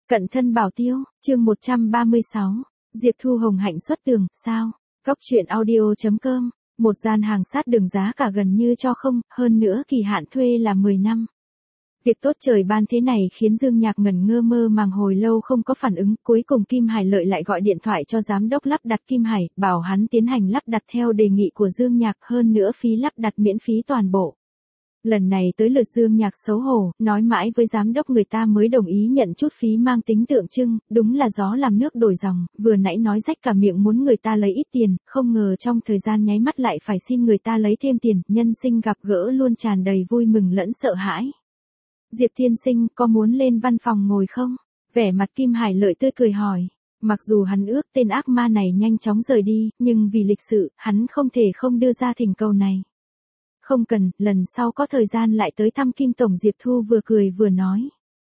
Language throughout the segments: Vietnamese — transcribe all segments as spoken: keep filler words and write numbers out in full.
Cận thân bảo tiêu, chương một trăm ba mươi sáu, Diệp Thu hồng hạnh xuất tường, sao? Góc truyện audio chấm com, một gian hàng sát đường giá cả gần như cho không, hơn nữa kỳ hạn thuê là mười năm. Việc tốt trời ban thế này khiến Dương Nhạc ngẩn ngơ mơ màng hồi lâu không có phản ứng, cuối cùng Kim Hải Lợi lại gọi điện thoại cho giám đốc lắp đặt Kim Hải, bảo hắn tiến hành lắp đặt theo đề nghị của Dương Nhạc, hơn nữa phí lắp đặt miễn phí toàn bộ. Lần này tới lượt Dương Nhạc xấu hổ, nói mãi với giám đốc người ta mới đồng ý nhận chút phí mang tính tượng trưng, đúng là gió làm nước đổi dòng, vừa nãy nói rách cả miệng muốn người ta lấy ít tiền, không ngờ trong thời gian nháy mắt lại phải xin người ta lấy thêm tiền, nhân sinh gặp gỡ luôn tràn đầy vui mừng lẫn sợ hãi. Diệp tiên sinh, có muốn lên văn phòng ngồi không? Vẻ mặt Kim Hải Lợi tươi cười hỏi. Mặc dù hắn ước tên ác ma này nhanh chóng rời đi, nhưng vì lịch sự, hắn không thể không đưa ra thỉnh cầu này. Không cần, lần sau có thời gian lại tới thăm Kim Tổng. Diệp Thu vừa cười vừa nói.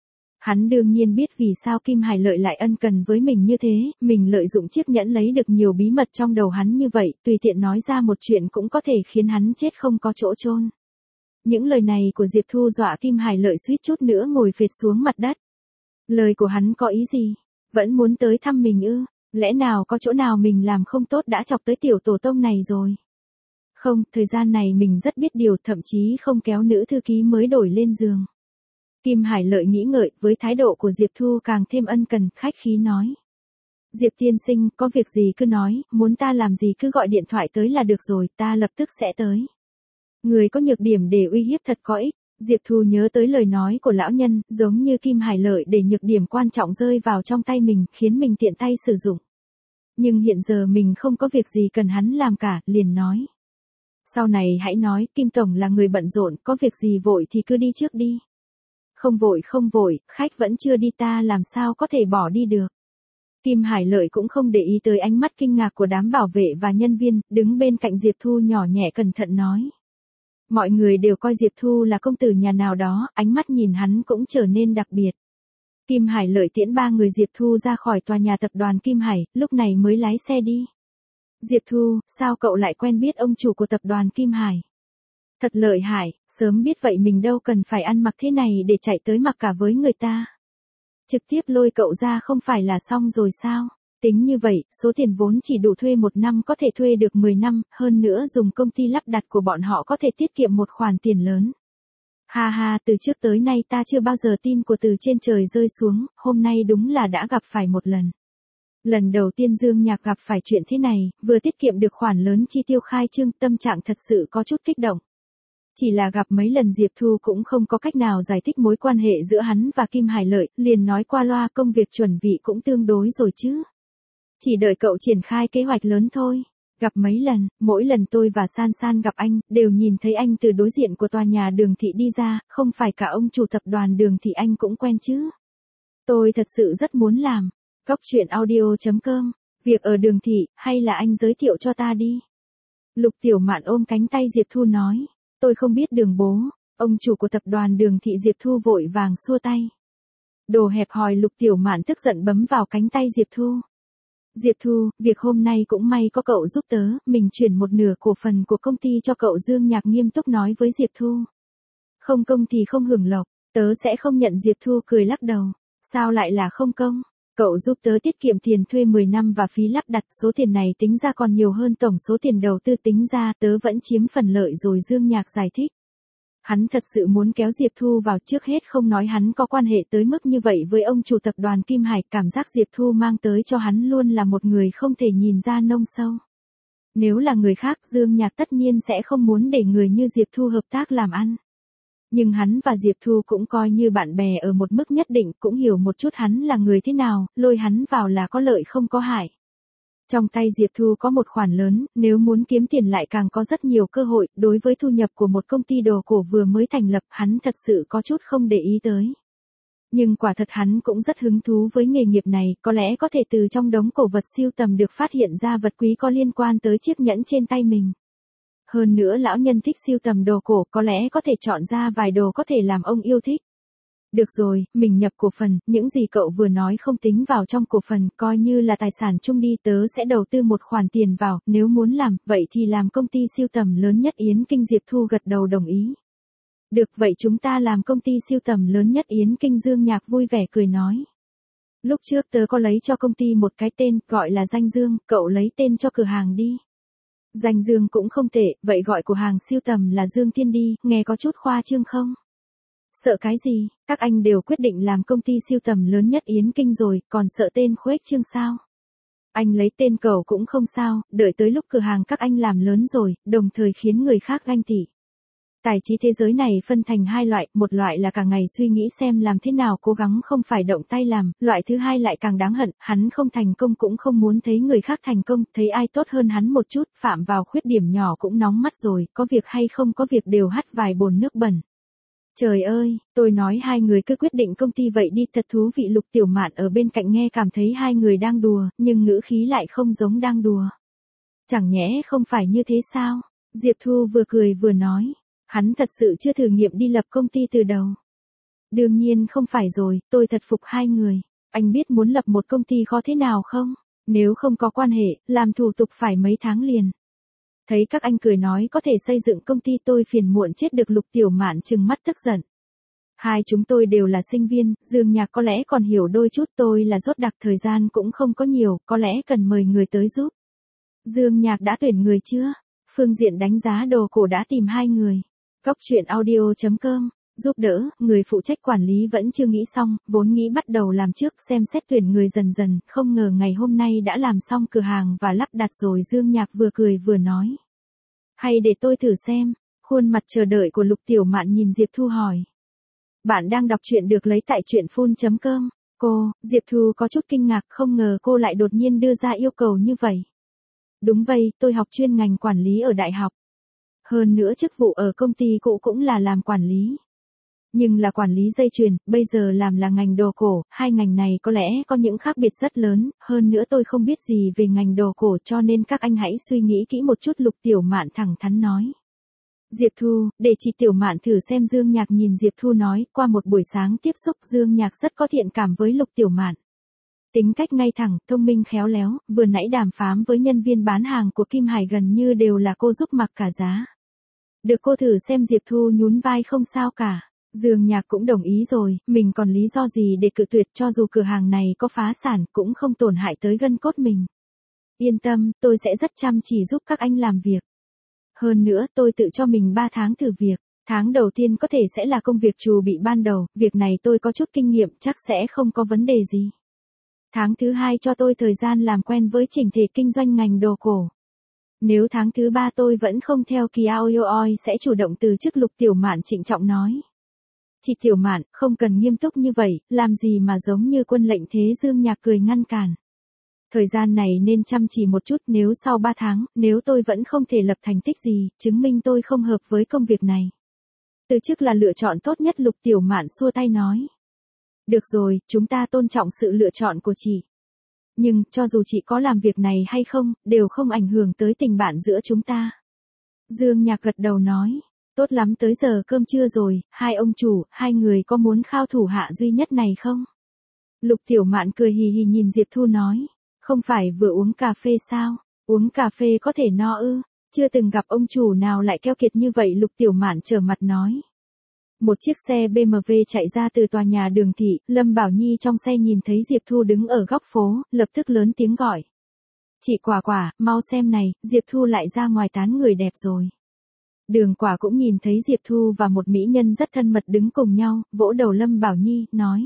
Hắn đương nhiên biết vì sao Kim Hải Lợi lại ân cần với mình như thế, mình lợi dụng chiếc nhẫn lấy được nhiều bí mật trong đầu hắn như vậy, tùy tiện nói ra một chuyện cũng có thể khiến hắn chết không có chỗ chôn. Những lời này của Diệp Thu dọa Kim Hải Lợi suýt chút nữa ngồi phệt xuống mặt đất. Lời của hắn có ý gì? Vẫn muốn tới thăm mình ư? Lẽ nào có chỗ nào mình làm không tốt đã chọc tới tiểu tổ tông này rồi? Không, thời gian này mình rất biết điều, thậm chí không kéo nữ thư ký mới đổi lên giường. Kim Hải Lợi nghĩ ngợi, với thái độ của Diệp Thu càng thêm ân cần, khách khí nói. Diệp tiên sinh, có việc gì cứ nói, muốn ta làm gì cứ gọi điện thoại tới là được rồi, ta lập tức sẽ tới. Người có nhược điểm để uy hiếp thật có ích. Diệp Thu nhớ tới lời nói của lão nhân, giống như Kim Hải Lợi để nhược điểm quan trọng rơi vào trong tay mình, khiến mình tiện tay sử dụng. Nhưng hiện giờ mình không có việc gì cần hắn làm cả, liền nói. Sau này hãy nói, Kim Tổng là người bận rộn, có việc gì vội thì cứ đi trước đi. Không vội không vội, khách vẫn chưa đi ta làm sao có thể bỏ đi được. Kim Hải Lợi cũng không để ý tới ánh mắt kinh ngạc của đám bảo vệ và nhân viên, đứng bên cạnh Diệp Thu nhỏ nhẹ cẩn thận nói. Mọi người đều coi Diệp Thu là công tử nhà nào đó, ánh mắt nhìn hắn cũng trở nên đặc biệt. Kim Hải Lợi tiễn ba người Diệp Thu ra khỏi tòa nhà tập đoàn Kim Hải, lúc này mới lái xe đi. Diệp Thu, sao cậu lại quen biết ông chủ của tập đoàn Kim Hải? Thật lợi hại, sớm biết vậy mình đâu cần phải ăn mặc thế này để chạy tới mặc cả với người ta. Trực tiếp lôi cậu ra không phải là xong rồi sao? Tính như vậy, số tiền vốn chỉ đủ thuê một năm có thể thuê được mười năm, hơn nữa dùng công ty lắp đặt của bọn họ có thể tiết kiệm một khoản tiền lớn. Ha ha, từ trước tới nay ta chưa bao giờ tin của từ trên trời rơi xuống, hôm nay đúng là đã gặp phải một lần. Lần đầu tiên Dương Nhạc gặp phải chuyện thế này, vừa tiết kiệm được khoản lớn chi tiêu khai trương, tâm trạng thật sự có chút kích động. Chỉ là gặp mấy lần Diệp Thu cũng không có cách nào giải thích mối quan hệ giữa hắn và Kim Hải Lợi, liền nói qua loa công việc chuẩn bị cũng tương đối rồi chứ. Chỉ đợi cậu triển khai kế hoạch lớn thôi. Gặp mấy lần, mỗi lần tôi và San San gặp anh, đều nhìn thấy anh từ đối diện của tòa nhà Đường Thị đi ra, không phải cả ông chủ tập đoàn Đường Thị anh cũng quen chứ. Tôi thật sự rất muốn làm. Góc truyện audio chấm com, việc ở Đường Thị, hay là anh giới thiệu cho ta đi. Lục Tiểu Mạn ôm cánh tay Diệp Thu nói, tôi không biết Đường bố, ông chủ của tập đoàn Đường Thị. Diệp Thu vội vàng xua tay. Đồ hẹp hòi. Lục Tiểu Mạn tức giận bấm vào cánh tay Diệp Thu. Diệp Thu, việc hôm nay cũng may có cậu giúp tớ, mình chuyển một nửa cổ phần của công ty cho cậu. Dương Nhạc nghiêm túc nói với Diệp Thu. Không công thì không hưởng lộc, tớ sẽ không nhận. Diệp Thu cười lắc đầu. Sao lại là không công? Cậu giúp tớ tiết kiệm tiền thuê mười năm và phí lắp đặt, số tiền này tính ra còn nhiều hơn tổng số tiền đầu tư, tính ra tớ vẫn chiếm phần lợi rồi. Dương Nhạc giải thích. Hắn thật sự muốn kéo Diệp Thu vào, trước hết không nói hắn có quan hệ tới mức như vậy với ông chủ tập đoàn Kim Hải, cảm giác Diệp Thu mang tới cho hắn luôn là một người không thể nhìn ra nông sâu. Nếu là người khác, Dương Nhạc tất nhiên sẽ không muốn để người như Diệp Thu hợp tác làm ăn. Nhưng hắn và Diệp Thu cũng coi như bạn bè ở một mức nhất định, cũng hiểu một chút hắn là người thế nào, lôi hắn vào là có lợi không có hại. Trong tay Diệp Thu có một khoản lớn, nếu muốn kiếm tiền lại càng có rất nhiều cơ hội, đối với thu nhập của một công ty đồ cổ vừa mới thành lập, hắn thật sự có chút không để ý tới. Nhưng quả thật hắn cũng rất hứng thú với nghề nghiệp này, có lẽ có thể từ trong đống cổ vật sưu tầm được phát hiện ra vật quý có liên quan tới chiếc nhẫn trên tay mình. Hơn nữa lão nhân thích sưu tầm đồ cổ, có lẽ có thể chọn ra vài đồ có thể làm ông yêu thích. Được rồi, mình nhập cổ phần, những gì cậu vừa nói không tính vào trong cổ phần, coi như là tài sản chung đi, tớ sẽ đầu tư một khoản tiền vào, nếu muốn làm, vậy thì làm công ty sưu tầm lớn nhất Yến Kinh. Diệp Thu gật đầu đồng ý. Được, vậy chúng ta làm công ty sưu tầm lớn nhất Yến Kinh. Dương Nhạc vui vẻ cười nói. Lúc trước tớ có lấy cho công ty một cái tên, gọi là Danh Dương, cậu lấy tên cho cửa hàng đi. Danh Dương cũng không tệ, vậy gọi của hàng siêu tầm là Dương Thiên đi, nghe có chút khoa trương không? Sợ cái gì, các anh đều quyết định làm công ty siêu tầm lớn nhất Yến Kinh rồi, còn sợ tên khuếch trương sao? Anh lấy tên cậu cũng không sao, đợi tới lúc cửa hàng các anh làm lớn rồi, đồng thời khiến người khác ganh tị. Tài trí thế giới này phân thành hai loại, một loại là cả ngày suy nghĩ xem làm thế nào cố gắng không phải động tay làm, loại thứ hai lại càng đáng hận, hắn không thành công cũng không muốn thấy người khác thành công, thấy ai tốt hơn hắn một chút, phạm vào khuyết điểm nhỏ cũng nóng mắt rồi, có việc hay không có việc đều hắt vài bồn nước bẩn. Trời ơi, tôi nói hai người cứ quyết định công ty vậy đi, thật thú vị. Lục Tiểu Mạn ở bên cạnh nghe cảm thấy hai người đang đùa, nhưng ngữ khí lại không giống đang đùa. Chẳng nhẽ không phải như thế sao? Diệp Thu vừa cười vừa nói. Hắn thật sự chưa thử nghiệm đi lập công ty từ đầu. Đương nhiên không phải rồi, tôi thật phục hai người. Anh biết muốn lập một công ty khó thế nào không? Nếu không có quan hệ, làm thủ tục phải mấy tháng liền. Thấy các anh cười nói có thể xây dựng công ty, tôi phiền muộn chết được. Lục Tiểu Mạn trừng mắt tức giận. Hai chúng tôi đều là sinh viên, Dương Nhạc có lẽ còn hiểu đôi chút, tôi là rốt đặc, thời gian cũng không có nhiều, có lẽ cần mời người tới giúp. Dương Nhạc đã tuyển người chưa? Phương diện đánh giá đồ cổ đã tìm hai người. Góc chuyện audio chấm com, giúp đỡ, người phụ trách quản lý vẫn chưa nghĩ xong, vốn nghĩ bắt đầu làm trước xem xét tuyển người dần dần, không ngờ ngày hôm nay đã làm xong cửa hàng và lắp đặt rồi. Dương Nhạc vừa cười vừa nói. Hay để tôi thử xem, khuôn mặt chờ đợi của Lục Tiểu Mạn nhìn Diệp Thu hỏi. Bạn đang đọc truyện được lấy tại truyện phun chấm com, cô, Diệp Thu có chút kinh ngạc, không ngờ cô lại đột nhiên đưa ra yêu cầu như vậy. Đúng vậy, tôi học chuyên ngành quản lý ở đại học. Hơn nữa chức vụ ở công ty cũ cũng là làm quản lý. Nhưng là quản lý dây chuyền, bây giờ làm là ngành đồ cổ, hai ngành này có lẽ có những khác biệt rất lớn, hơn nữa tôi không biết gì về ngành đồ cổ cho nên các anh hãy suy nghĩ kỹ một chút. Lục Tiểu Mạn thẳng thắn nói. Diệp Thu, để chị Tiểu Mạn thử xem. Dương Nhạc nhìn Diệp Thu nói, qua một buổi sáng tiếp xúc Dương Nhạc rất có thiện cảm với Lục Tiểu Mạn. Tính cách ngay thẳng, thông minh khéo léo, vừa nãy đàm phán với nhân viên bán hàng của Kim Hải gần như đều là cô giúp mặc cả giá. Được cô thử xem. Diệp Thu nhún vai, không sao cả. Dương Nhạc cũng đồng ý rồi, mình còn lý do gì để cự tuyệt, cho dù cửa hàng này có phá sản cũng không tổn hại tới gân cốt mình. Yên tâm, tôi sẽ rất chăm chỉ giúp các anh làm việc. Hơn nữa tôi tự cho mình ba tháng thử việc, tháng đầu tiên có thể sẽ là công việc trù bị ban đầu, việc này tôi có chút kinh nghiệm chắc sẽ không có vấn đề gì. Tháng thứ hai cho tôi thời gian làm quen với chỉnh thể kinh doanh ngành đồ cổ. Nếu tháng thứ ba tôi vẫn không theo kỳ a o i sẽ chủ động từ chức. Lục Tiểu Mạn trịnh trọng nói. Chị Tiểu Mạn, không cần nghiêm túc như vậy, làm gì mà giống như quân lệnh thế. Dương Nhạc cười ngăn cản. Thời gian này nên chăm chỉ một chút, nếu sau ba tháng, nếu tôi vẫn không thể lập thành tích gì, chứng minh tôi không hợp với công việc này. Từ chức là lựa chọn tốt nhất. Lục Tiểu Mạn xua tay nói. Được rồi, chúng ta tôn trọng sự lựa chọn của chị. Nhưng, cho dù chị có làm việc này hay không, đều không ảnh hưởng tới tình bạn giữa chúng ta. Dương Nhạc gật đầu nói. Tốt lắm, tới giờ cơm trưa rồi, hai ông chủ, hai người có muốn khao thủ hạ duy nhất này không? Lục Tiểu Mạn cười hì hì nhìn Diệp Thu nói. Không phải vừa uống cà phê sao? Uống cà phê có thể no ư? Chưa từng gặp ông chủ nào lại keo kiệt như vậy. Lục Tiểu Mạn trở mặt nói. Một chiếc xe bê em vê chạy ra từ tòa nhà Đường Thị, Lâm Bảo Nhi trong xe nhìn thấy Diệp Thu đứng ở góc phố, lập tức lớn tiếng gọi. Chị Quả Quả, mau xem này, Diệp Thu lại ra ngoài tán người đẹp rồi. Đường Quả cũng nhìn thấy Diệp Thu và một mỹ nhân rất thân mật đứng cùng nhau, vỗ đầu Lâm Bảo Nhi, nói.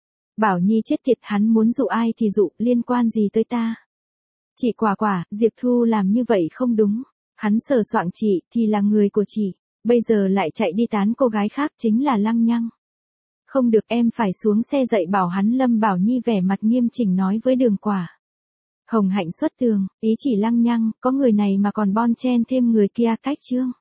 Bảo Nhi chết tiệt, hắn muốn dụ ai thì dụ, liên quan gì tới ta? Chị Quả Quả, Diệp Thu làm như vậy không đúng. Hắn sờ soạng chị thì là người của chị. Bây giờ lại chạy đi tán cô gái khác, chính là lăng nhăng. Không được, em phải xuống xe dậy bảo hắn. Lâm Bảo Nhi vẻ mặt nghiêm chỉnh nói với Đường Quả. Hồng Hạnh xuất tường, ý chỉ lăng nhăng, có người này mà còn bon chen thêm người kia cách chương.